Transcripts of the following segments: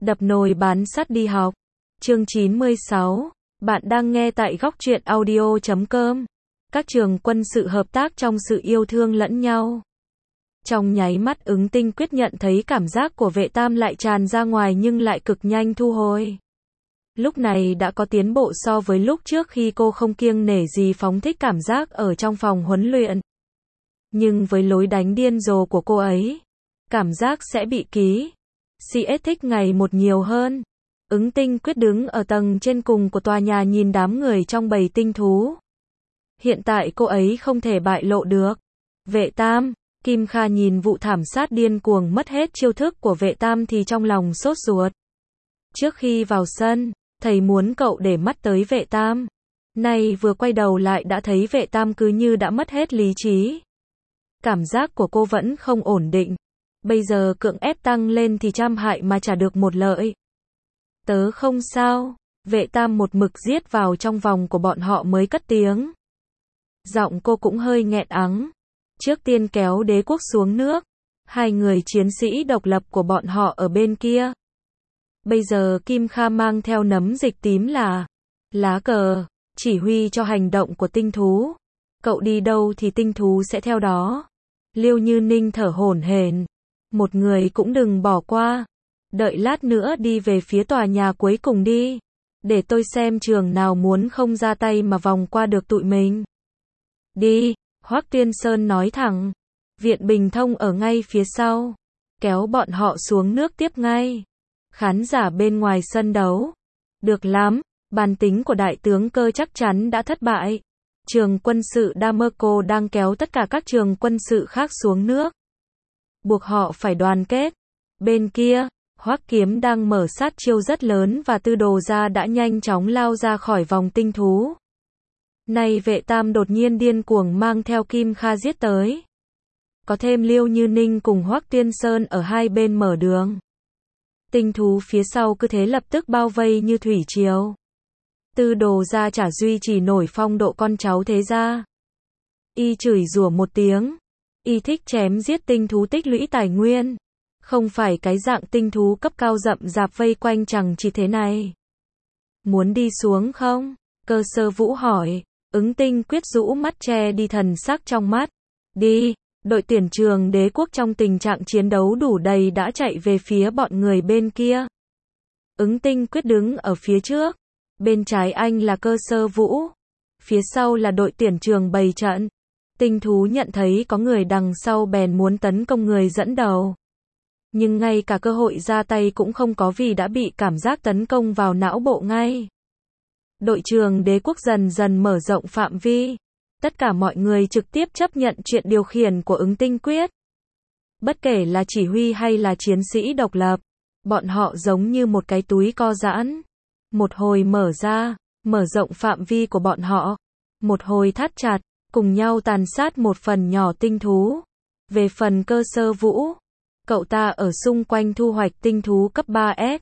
Đập nồi bán sắt đi học. Chương 96. Bạn đang nghe tại góc truyện audio.com. Các trường quân sự hợp tác trong sự yêu thương lẫn nhau. Trong nháy mắt Ứng Tinh Quyết nhận thấy cảm giác của Vệ Tam lại tràn ra ngoài nhưng lại cực nhanh thu hồi. Lúc này đã có tiến bộ so với lúc trước khi cô không kiêng nể gì phóng thích cảm giác ở trong phòng huấn luyện. Nhưng với lối đánh điên rồ của cô ấy, cảm giác sẽ bị ký. CS thích ngày một nhiều hơn. Ứng Tinh Quyết đứng ở tầng trên cùng của tòa nhà nhìn đám người trong bầy tinh thú. Hiện tại cô ấy không thể bại lộ được. Vệ Tam, Kim Kha nhìn vụ thảm sát điên cuồng mất hết chiêu thức của Vệ Tam thì trong lòng sốt ruột. Trước khi vào sân, thầy muốn cậu để mắt tới Vệ Tam. Nay vừa quay đầu lại đã thấy Vệ Tam cứ như đã mất hết lý trí. Cảm giác của cô vẫn không ổn định. Bây giờ cưỡng ép tăng lên thì trăm hại mà chả được một lợi. Tớ không sao. Vệ Tam một mực giết vào trong vòng của bọn họ mới cất tiếng. Giọng cô cũng hơi nghẹn ắng. Trước tiên kéo Đế Quốc xuống nước. Hai người chiến sĩ độc lập của bọn họ ở bên kia. Bây giờ Kim Kha mang theo nấm dịch tím là lá cờ, chỉ huy cho hành động của tinh thú. Cậu đi đâu thì tinh thú sẽ theo đó. Liêu Như Ninh thở hổn hển. Một người cũng đừng bỏ qua. Đợi lát nữa đi về phía tòa nhà cuối cùng đi. Để tôi xem trường nào muốn không ra tay mà vòng qua được tụi mình. Đi, Hoắc Tiên Sơn nói thẳng. Viện Bình Thông ở ngay phía sau. Kéo bọn họ xuống nước tiếp ngay. Khán giả bên ngoài sân đấu. Được lắm, bản tính của đại tướng Cơ chắc chắn đã thất bại. Trường quân sự Damerco đang kéo tất cả các trường quân sự khác xuống nước. Buộc họ phải đoàn kết. Bên kia, Hoắc Kiếm đang mở sát chiêu rất lớn và Tư Đồ Gia đã nhanh chóng lao ra khỏi vòng tinh thú. Này Vệ Tam đột nhiên điên cuồng mang theo Kim Kha giết tới. Có thêm Liêu Như Ninh cùng Hoắc Tiên Sơn ở hai bên mở đường. Tinh thú phía sau cứ thế lập tức bao vây như thủy triều. Tư Đồ Gia chả duy trì nổi phong độ con cháu thế gia. Y chửi rủa một tiếng. Y thích chém giết tinh thú tích lũy tài nguyên. Không phải cái dạng tinh thú cấp cao rậm rạp vây quanh chẳng chỉ thế này. Muốn đi xuống không? Cơ Sơ Vũ hỏi. Ứng Tinh Quyết rũ mắt che đi thần sắc trong mắt. Đi. Đội tuyển trường Đế Quốc trong tình trạng chiến đấu đủ đầy đã chạy về phía bọn người bên kia. Ứng Tinh Quyết đứng ở phía trước. Bên trái anh là Cơ Sơ Vũ. Phía sau là đội tuyển trường bày trận. Tinh thú nhận thấy có người đằng sau bèn muốn tấn công người dẫn đầu. Nhưng ngay cả cơ hội ra tay cũng không có vì đã bị cảm giác tấn công vào não bộ ngay. Đội trường Đế Quốc dần dần mở rộng phạm vi. Tất cả mọi người trực tiếp chấp nhận chuyện điều khiển của Ứng Tinh Quyết. Bất kể là chỉ huy hay là chiến sĩ độc lập, bọn họ giống như một cái túi co giãn. Một hồi mở ra, mở rộng phạm vi của bọn họ. Một hồi thắt chặt, cùng nhau tàn sát một phần nhỏ tinh thú. Về phần Cơ Sơ Vũ, cậu ta ở xung quanh thu hoạch tinh thú cấp 3S.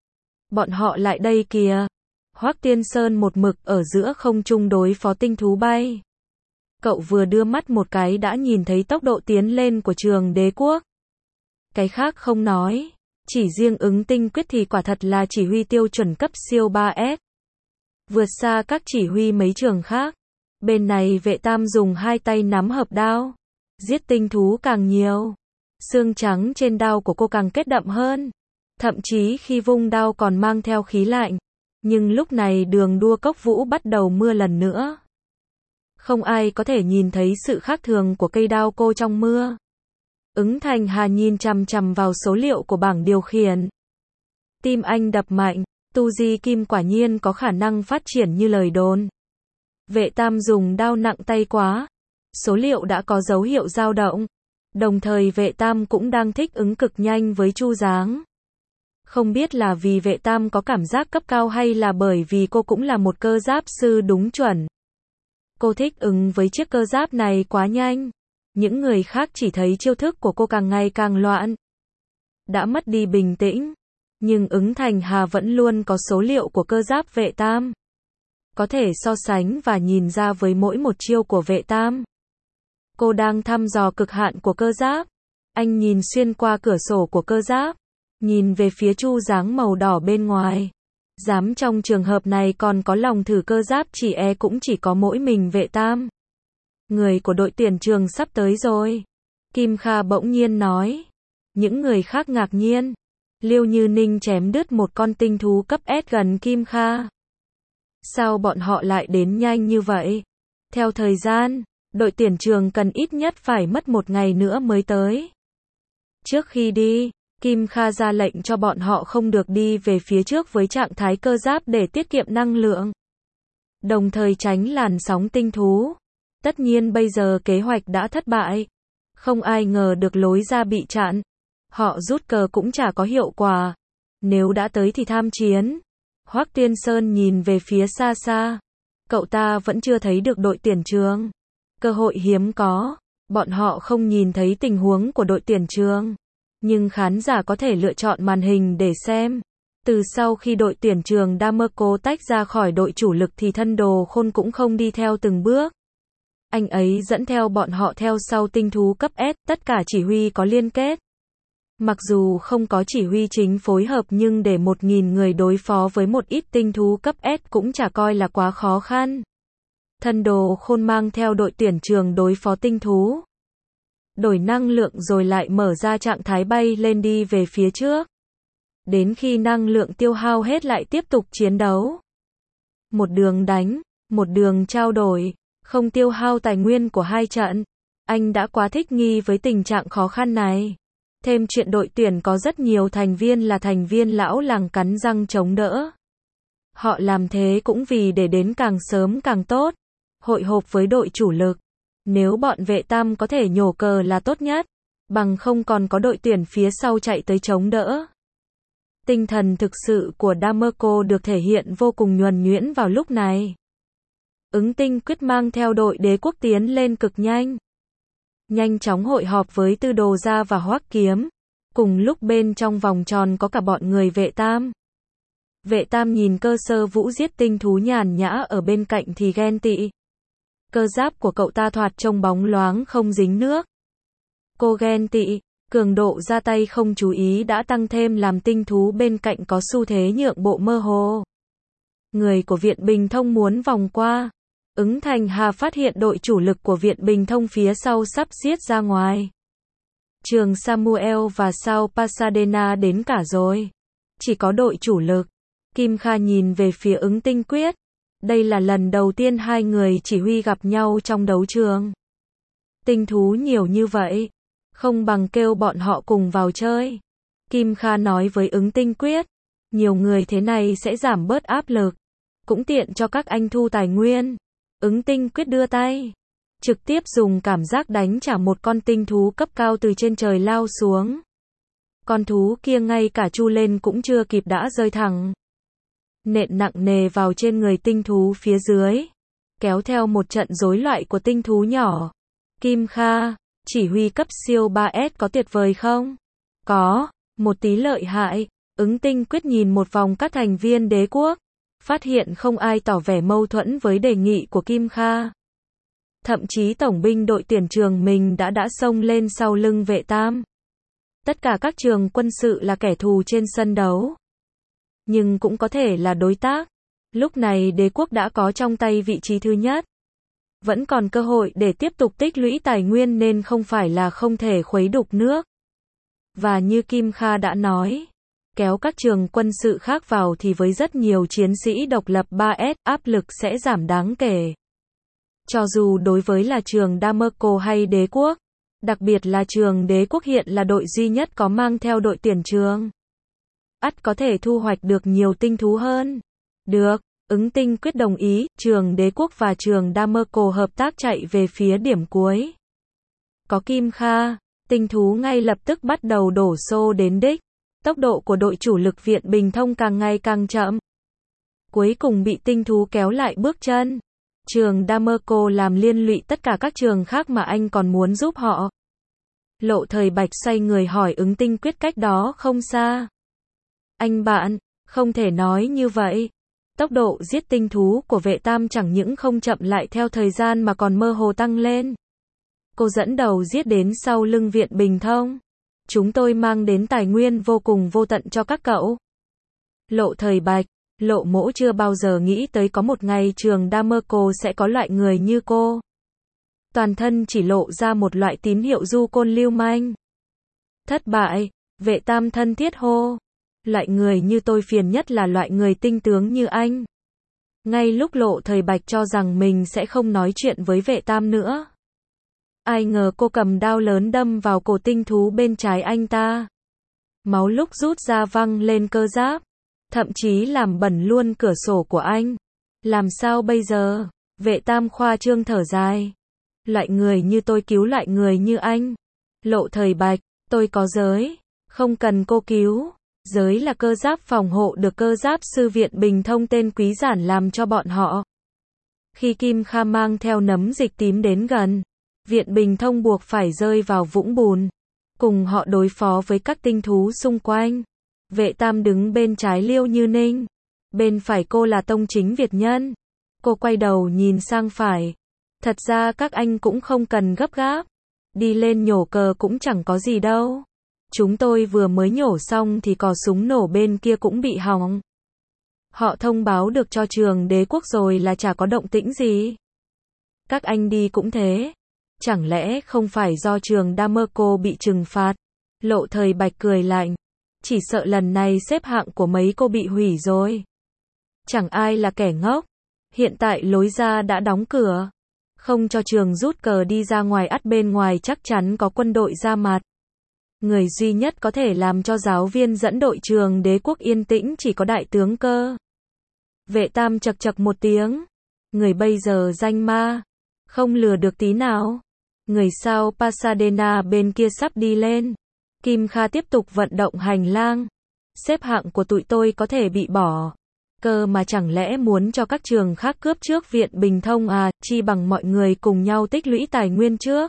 Bọn họ lại đây kìa. Hoắc Tiên Sơn một mực ở giữa không trung đối phó tinh thú bay. Cậu vừa đưa mắt một cái đã nhìn thấy tốc độ tiến lên của trường Đế Quốc. Cái khác không nói. Chỉ riêng Ứng Tinh Quyết thì quả thật là chỉ huy tiêu chuẩn cấp siêu 3S. Vượt xa các chỉ huy mấy trường khác. Bên này Vệ Tam dùng hai tay nắm hợp đao. Giết tinh thú càng nhiều. Xương trắng trên đao của cô càng kết đậm hơn. Thậm chí khi vung đao còn mang theo khí lạnh. Nhưng lúc này đường đua Cốc Vũ bắt đầu mưa lần nữa. Không ai có thể nhìn thấy sự khác thường của cây đao cô trong mưa. Ứng Thành Hà nhìn chằm chằm vào số liệu của bảng điều khiển. Tim anh đập mạnh, tu di kim quả nhiên có khả năng phát triển như lời đồn. Vệ Tam dùng đao nặng tay quá. Số liệu đã có dấu hiệu dao động. Đồng thời Vệ Tam cũng đang thích ứng cực nhanh với Chu Giáng. Không biết là vì Vệ Tam có cảm giác cấp cao hay là bởi vì cô cũng là một cơ giáp sư đúng chuẩn. Cô thích ứng với chiếc cơ giáp này quá nhanh. Những người khác chỉ thấy chiêu thức của cô càng ngày càng loạn. Đã mất đi bình tĩnh. Nhưng Ứng Thành Hà vẫn luôn có số liệu của cơ giáp Vệ Tam. Có thể so sánh và nhìn ra với mỗi một chiêu của Vệ Tam. Cô đang thăm dò cực hạn của cơ giáp. Anh nhìn xuyên qua cửa sổ của cơ giáp. nhìn về phía chu dáng màu đỏ bên ngoài. Dám trong trường hợp này còn có lòng thử cơ giáp chỉ cũng chỉ có mỗi mình Vệ Tam. Người của đội tuyển trường sắp tới rồi. Kim Kha bỗng nhiên nói. Những người khác ngạc nhiên. Liêu Như Ninh chém đứt một con tinh thú cấp S gần Kim Kha. Sao bọn họ lại đến nhanh như vậy? Theo thời gian, đội tuyển trường cần ít nhất phải mất 1 ngày nữa mới tới. Trước khi đi, Kim Kha ra lệnh cho bọn họ không được đi về phía trước với trạng thái cơ giáp để tiết kiệm năng lượng. Đồng thời tránh làn sóng tinh thú. Tất nhiên bây giờ kế hoạch đã thất bại. Không ai ngờ được lối ra bị chặn. Họ rút cờ cũng chả có hiệu quả. Nếu đã tới thì tham chiến. Hoắc Tiên Sơn nhìn về phía xa xa. Cậu ta vẫn chưa thấy được đội tuyển trường. Cơ hội hiếm có. Bọn họ không nhìn thấy tình huống của đội tuyển trường. Nhưng khán giả có thể lựa chọn màn hình để xem. Từ sau khi đội tuyển trường Damerco tách ra khỏi đội chủ lực thì Thân Đồ Khôn cũng không đi theo từng bước. Anh ấy dẫn theo bọn họ theo sau tinh thú cấp S, tất cả chỉ huy có liên kết. Mặc dù không có chỉ huy chính phối hợp nhưng để 1.000 người đối phó với một ít tinh thú cấp S cũng chả coi là quá khó khăn. Thân Đồ Khôn mang theo đội tuyển trường đối phó tinh thú. Đổi năng lượng rồi lại mở ra trạng thái bay lên đi về phía trước. Đến khi năng lượng tiêu hao hết lại tiếp tục chiến đấu. Một đường đánh, một đường trao đổi, không tiêu hao tài nguyên của hai trận. Anh đã quá thích nghi với tình trạng khó khăn này. Thêm chuyện đội tuyển có rất nhiều thành viên là thành viên lão làng cắn răng chống đỡ. Họ làm thế cũng vì để đến càng sớm càng tốt. Hội họp với đội chủ lực. Nếu bọn Vệ Tam có thể nhổ cờ là tốt nhất. Bằng không còn có đội tuyển phía sau chạy tới chống đỡ. Tinh thần thực sự của Damerco được thể hiện vô cùng nhuần nhuyễn vào lúc này. Ứng Tinh Quyết mang theo đội Đế Quốc tiến lên cực nhanh. Nhanh chóng hội họp với Tư Đồ Gia và Hoắc Kiếm. Cùng lúc bên trong vòng tròn có cả bọn người Vệ Tam. Vệ Tam nhìn Cơ Sơ Vũ giết tinh thú nhàn nhã ở bên cạnh thì ghen tị. Cơ giáp của cậu ta thoạt trông bóng loáng không dính nước. Cô ghen tị, cường độ ra tay không chú ý đã tăng thêm làm tinh thú bên cạnh có xu thế nhượng bộ mơ hồ. Người của Viện Bình Thông muốn vòng qua. Ứng Thành Hà phát hiện đội chủ lực của Viện Bình Thông phía sau sắp giết ra ngoài. Trường Samuel và Sao Pasadena đến cả rồi. Chỉ có đội chủ lực. Kim Kha nhìn về phía Ứng Tinh Quyết. Đây là lần đầu tiên hai người chỉ huy gặp nhau trong đấu trường. Tinh thú nhiều như vậy. Không bằng kêu bọn họ cùng vào chơi. Kim Kha nói với Ứng Tinh Quyết. Nhiều người thế này sẽ giảm bớt áp lực. Cũng tiện cho các anh thu tài nguyên. Ứng Tinh Quyết đưa tay. Trực tiếp dùng cảm giác đánh trả một con tinh thú cấp cao từ trên trời lao xuống. Con thú kia ngay cả chu lên cũng chưa kịp đã rơi thẳng. Nện nặng nề vào trên người tinh thú phía dưới. Kéo theo một trận rối loạn của tinh thú nhỏ. Kim Kha, chỉ huy cấp siêu 3S có tuyệt vời không? Có, một tí lợi hại. Ứng Tinh Quyết nhìn một vòng các thành viên Đế Quốc. Phát hiện không ai tỏ vẻ mâu thuẫn với đề nghị của Kim Kha. Thậm chí tổng binh đội tuyển trường mình đã xông lên sau lưng Vệ Tam. Tất cả các trường quân sự là kẻ thù trên sân đấu. Nhưng cũng có thể là đối tác. Lúc này Đế Quốc đã có trong tay vị trí thứ nhất. Vẫn còn cơ hội để tiếp tục tích lũy tài nguyên nên không phải là không thể khuấy đục nước. Và như Kim Kha đã nói, kéo các trường quân sự khác vào thì với rất nhiều chiến sĩ độc lập 3S áp lực sẽ giảm đáng kể. Cho dù đối với là trường Damerco hay Đế Quốc, đặc biệt là trường Đế Quốc hiện là đội duy nhất có mang theo đội tuyển trường. Ắt có thể thu hoạch được nhiều tinh thú hơn. Được, Ứng Tinh Quyết đồng ý, trường Đế Quốc và trường Damerco hợp tác chạy về phía điểm cuối. Có Kim Kha, tinh thú ngay lập tức bắt đầu đổ xô đến đích. Tốc độ của đội chủ lực Viện Bình Thông càng ngày càng chậm. Cuối cùng bị tinh thú kéo lại bước chân. Trường Damerco làm liên lụy tất cả các trường khác mà anh còn muốn giúp họ. Lộ Thời Bạch xoay người hỏi Ứng Tinh Quyết cách đó không xa. Anh bạn, không thể nói như vậy. Tốc độ giết tinh thú của Vệ Tam chẳng những không chậm lại theo thời gian mà còn mơ hồ tăng lên. Cô dẫn đầu giết đến sau lưng Viện Bình Thông. Chúng tôi mang đến tài nguyên vô cùng vô tận cho các cậu. Lộ Thời Bạch, Lộ Mỗ chưa bao giờ nghĩ tới có một ngày trường Damerco sẽ có loại người như cô. Toàn thân chỉ lộ ra một loại tín hiệu du côn lưu manh. Thất bại, Vệ Tam thân thiết hô. Loại người như tôi phiền nhất là loại người tinh tướng như anh. Ngay lúc Lộ Thời Bạch cho rằng mình sẽ không nói chuyện với Vệ Tam nữa. Ai ngờ cô cầm đao lớn đâm vào cổ tinh thú bên trái anh ta. Máu lúc rút ra văng lên cơ giáp. Thậm chí làm bẩn luôn cửa sổ của anh. Làm sao bây giờ? Vệ Tam khoa trương thở dài. Loại người như tôi cứu loại người như anh. Lộ Thời Bạch, tôi có giới. Không cần cô cứu. Giới là cơ giáp phòng hộ được cơ giáp sư Viện Bình Thông tên Quý Giản làm cho bọn họ. Khi Kim Kha mang theo nấm dịch tím đến gần, Viện Bình Thông buộc phải rơi vào vũng bùn. Cùng họ đối phó với các tinh thú xung quanh. Vệ Tam đứng bên trái Liêu Như Ninh. Bên phải cô là Tông Chính Việt Nhân. Cô quay đầu nhìn sang phải. Thật ra các anh cũng không cần gấp gáp. Đi lên nhổ cờ cũng chẳng có gì đâu. Chúng tôi vừa mới nhổ xong thì cò súng nổ bên kia cũng bị hỏng. Họ thông báo được cho trường Đế Quốc rồi là chả có động tĩnh gì. Các anh đi cũng thế. Chẳng lẽ không phải do trường Damerco bị trừng phạt? Lộ Thời Bạch cười lạnh. Chỉ sợ lần này xếp hạng của mấy cô bị hủy rồi. Chẳng ai là kẻ ngốc. Hiện tại lối ra đã đóng cửa. Không cho trường rút cờ đi ra ngoài, ắt bên ngoài chắc chắn có quân đội ra mặt. Người duy nhất có thể làm cho giáo viên dẫn đội trường Đế Quốc yên tĩnh chỉ có đại tướng Cơ. Vệ Tam chậc chậc một tiếng. Người bây giờ danh ma. Không lừa được tí nào. Người sao Pasadena bên kia sắp đi lên. Kim Kha tiếp tục vận động hành lang. Xếp hạng của tụi tôi có thể bị bỏ. Cơ mà chẳng lẽ muốn cho các trường khác cướp trước Viện Bình Thông à, chi bằng mọi người cùng nhau tích lũy tài nguyên trước.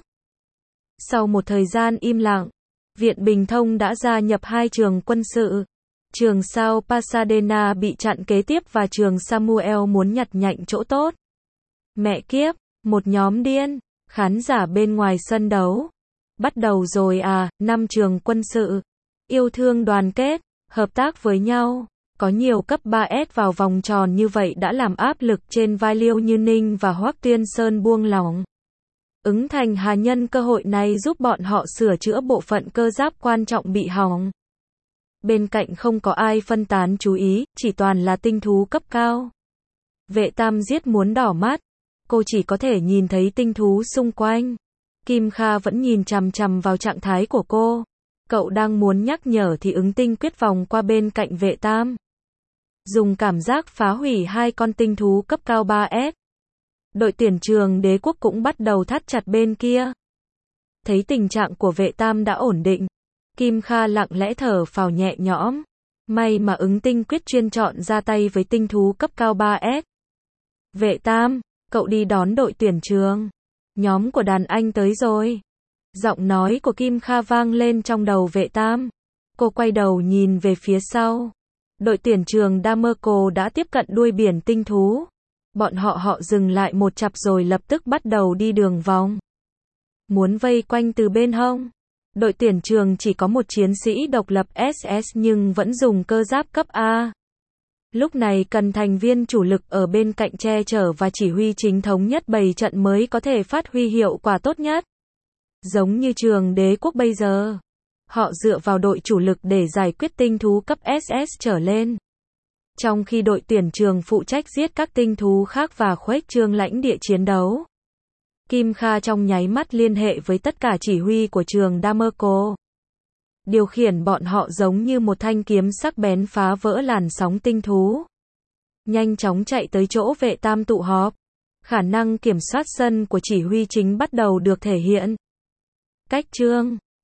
Sau một thời gian im lặng, Viện Bình Thông đã gia nhập 2 trường quân sự. Trường sao Pasadena bị chặn kế tiếp và trường Samuel muốn nhặt nhạnh chỗ tốt. Mẹ kiếp, một nhóm điên. Khán giả bên ngoài sân đấu. Bắt đầu rồi à, 5 trường quân sự. Yêu thương đoàn kết, hợp tác với nhau. Có nhiều cấp 3S vào vòng tròn như vậy đã làm áp lực trên vai Liêu Như Ninh và Hoắc Tuyên Sơn buông lỏng. Ứng Thành Hà nhân cơ hội này giúp bọn họ sửa chữa bộ phận cơ giáp quan trọng bị hỏng. Bên cạnh không có ai phân tán chú ý, chỉ toàn là tinh thú cấp cao. Vệ Tam giết muốn đỏ mắt. Cô chỉ có thể nhìn thấy tinh thú xung quanh. Kim Kha vẫn nhìn chằm chằm vào trạng thái của cô. Cậu đang muốn nhắc nhở thì Ứng Tinh Quyết vòng qua bên cạnh Vệ Tam. Dùng cảm giác phá hủy 2 con tinh thú cấp cao 3S. Đội tuyển trường Đế Quốc cũng bắt đầu thắt chặt bên kia. Thấy tình trạng của Vệ Tam đã ổn định. Kim Kha lặng lẽ thở phào nhẹ nhõm. May mà Ứng Tinh Quyết chuyên chọn ra tay với tinh thú cấp cao 3S. Vệ Tam, cậu đi đón đội tuyển trường. Nhóm của đàn anh tới rồi. Giọng nói của Kim Kha vang lên trong đầu Vệ Tam. Cô quay đầu nhìn về phía sau. Đội tuyển trường Damerco đã tiếp cận đuôi biển tinh thú. Bọn họ dừng lại một chặp rồi lập tức bắt đầu đi đường vòng. Muốn vây quanh từ bên hông. Đội tuyển trường chỉ có một chiến sĩ độc lập SS nhưng vẫn dùng cơ giáp cấp A. Lúc này cần thành viên chủ lực ở bên cạnh che chở và chỉ huy chính thống nhất bày trận mới có thể phát huy hiệu quả tốt nhất. Giống như trường Đế Quốc bây giờ. Họ dựa vào đội chủ lực để giải quyết tinh thú cấp SS trở lên. Trong khi đội tuyển trường phụ trách giết các tinh thú khác và khuếch trương lãnh địa chiến đấu. Kim Kha trong nháy mắt liên hệ với tất cả chỉ huy của trường Damerco. Điều khiển bọn họ giống như một thanh kiếm sắc bén phá vỡ làn sóng tinh thú. Nhanh chóng chạy tới chỗ Vệ Tam tụ họp. Khả năng kiểm soát sân của chỉ huy chính bắt đầu được thể hiện. Cách chương